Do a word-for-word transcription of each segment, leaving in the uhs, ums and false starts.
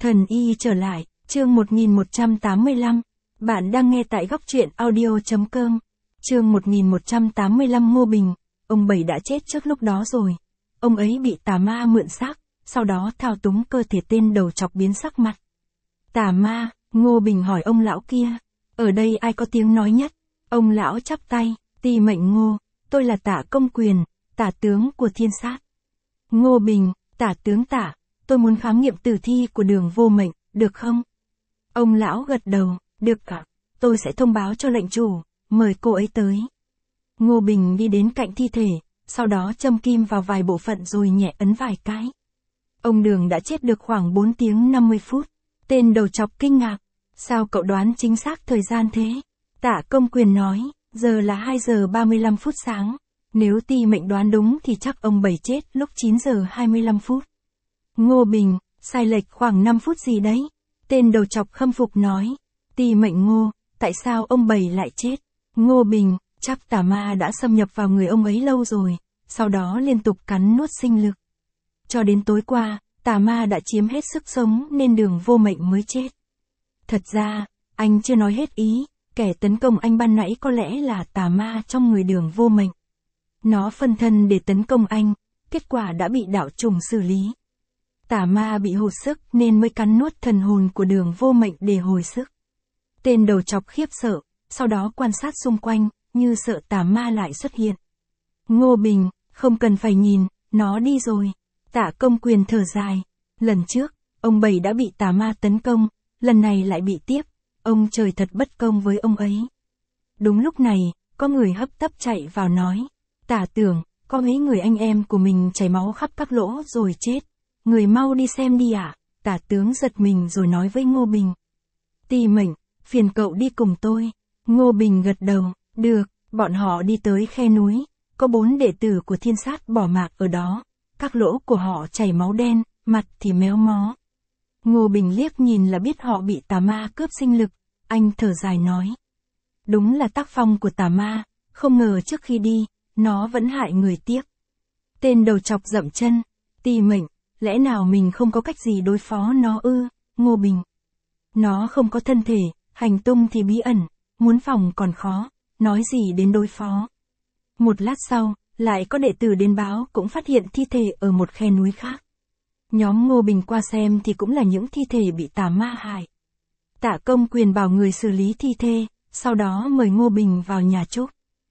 Thần y trở lại, chương một nghìn một trăm tám mươi lăm. Bạn đang nghe tại góc truyện audio.com. Chương một nghìn một trăm tám mươi lăm. Ngô Bình, ông Bảy đã chết trước lúc đó rồi. Ông ấy bị tà ma mượn xác, sau đó thao túng cơ thể tên đầu chọc biến sắc mặt. Tà ma, Ngô Bình hỏi ông lão kia. Ở đây ai có tiếng nói nhất? Ông lão chắp tay, ti mệnh Ngô, tôi là Tả Công Quyền, tả tướng của Thiên Sát. Ngô Bình, tả tướng Tả, tôi muốn khám nghiệm tử thi của Đường Vô Mệnh, được không? Ông lão gật đầu, được ạ, tôi sẽ thông báo cho lệnh chủ, mời cô ấy tới. Ngô Bình đi đến cạnh thi thể, sau đó châm kim vào vài bộ phận rồi nhẹ ấn vài cái. Ông Đường đã chết được khoảng bốn tiếng năm mươi phút. Tên đầu chọc kinh ngạc, sao cậu đoán chính xác thời gian thế? Tả Công Quyền nói, giờ là hai giờ ba mươi lăm phút sáng. Nếu ti mệnh đoán đúng thì chắc ông Bảy chết lúc chín giờ hai mươi lăm phút. Ngô Bình, sai lệch khoảng năm phút gì đấy? Tên đầu chọc khâm phục nói, ti mệnh Ngô, tại sao ông Bảy lại chết? Ngô Bình, chắc tà ma đã xâm nhập vào người ông ấy lâu rồi, sau đó liên tục cắn nuốt sinh lực. Cho đến tối qua, tà ma đã chiếm hết sức sống nên Đường Vô Mệnh mới chết. Thật ra, anh chưa nói hết ý, kẻ tấn công anh ban nãy có lẽ là tà ma trong người Đường Vô Mệnh. Nó phân thân để tấn công anh, kết quả đã bị đạo trùng xử lý. Tà ma bị hụt sức nên mới cắn nuốt thần hồn của Đường Vô Mệnh để hồi sức. Tên đầu chọc khiếp sợ, sau đó quan sát xung quanh, như sợ tà ma lại xuất hiện. Ngô Bình, không cần phải nhìn, nó đi rồi. Tả Công Quyền thở dài. Lần trước, ông Bảy đã bị tà ma tấn công, lần này lại bị tiếp. Ông trời thật bất công với ông ấy. Đúng lúc này, có người hấp tấp chạy vào nói. Tả tưởng, có mấy người anh em của mình chảy máu khắp các lỗ rồi chết. Người mau đi xem đi ạ. À? Tả tướng giật mình rồi nói với Ngô Bình. Ti mệnh, phiền cậu đi cùng tôi. Ngô Bình gật đầu, được, bọn họ đi tới khe núi. Có bốn đệ tử của Thiên Sát bỏ mạc ở đó. Các lỗ của họ chảy máu đen, mặt thì méo mó. Ngô Bình liếc nhìn là biết họ bị tà ma cướp sinh lực. Anh thở dài nói. Đúng là tác phong của tà ma, không ngờ trước khi đi, nó vẫn hại người tiếc. Tên đầu chọc dậm chân, ti mệnh, lẽ nào mình không có cách gì đối phó nó ư? Ngô Bình. Nó không có thân thể, hành tung thì bí ẩn, muốn phòng còn khó, nói gì đến đối phó. Một lát sau, lại có đệ tử đến báo cũng phát hiện thi thể ở một khe núi khác. Nhóm Ngô Bình qua xem thì cũng là những thi thể bị tà ma hại. Tả Công Quyền bảo người xử lý thi thể, sau đó mời Ngô Bình vào nhà chúc.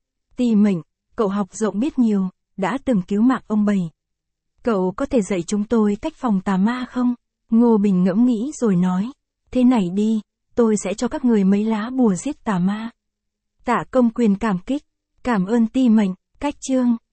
Ti mệnh, cậu học rộng biết nhiều, đã từng cứu mạng ông Bảy. Cậu có thể dạy chúng tôi cách phòng tà ma không? Ngô Bình ngẫm nghĩ rồi nói. Thế này đi, tôi sẽ cho các người mấy lá bùa giết tà ma. Tả Công Quyền cảm kích. Cảm ơn ti mệnh, cách chương.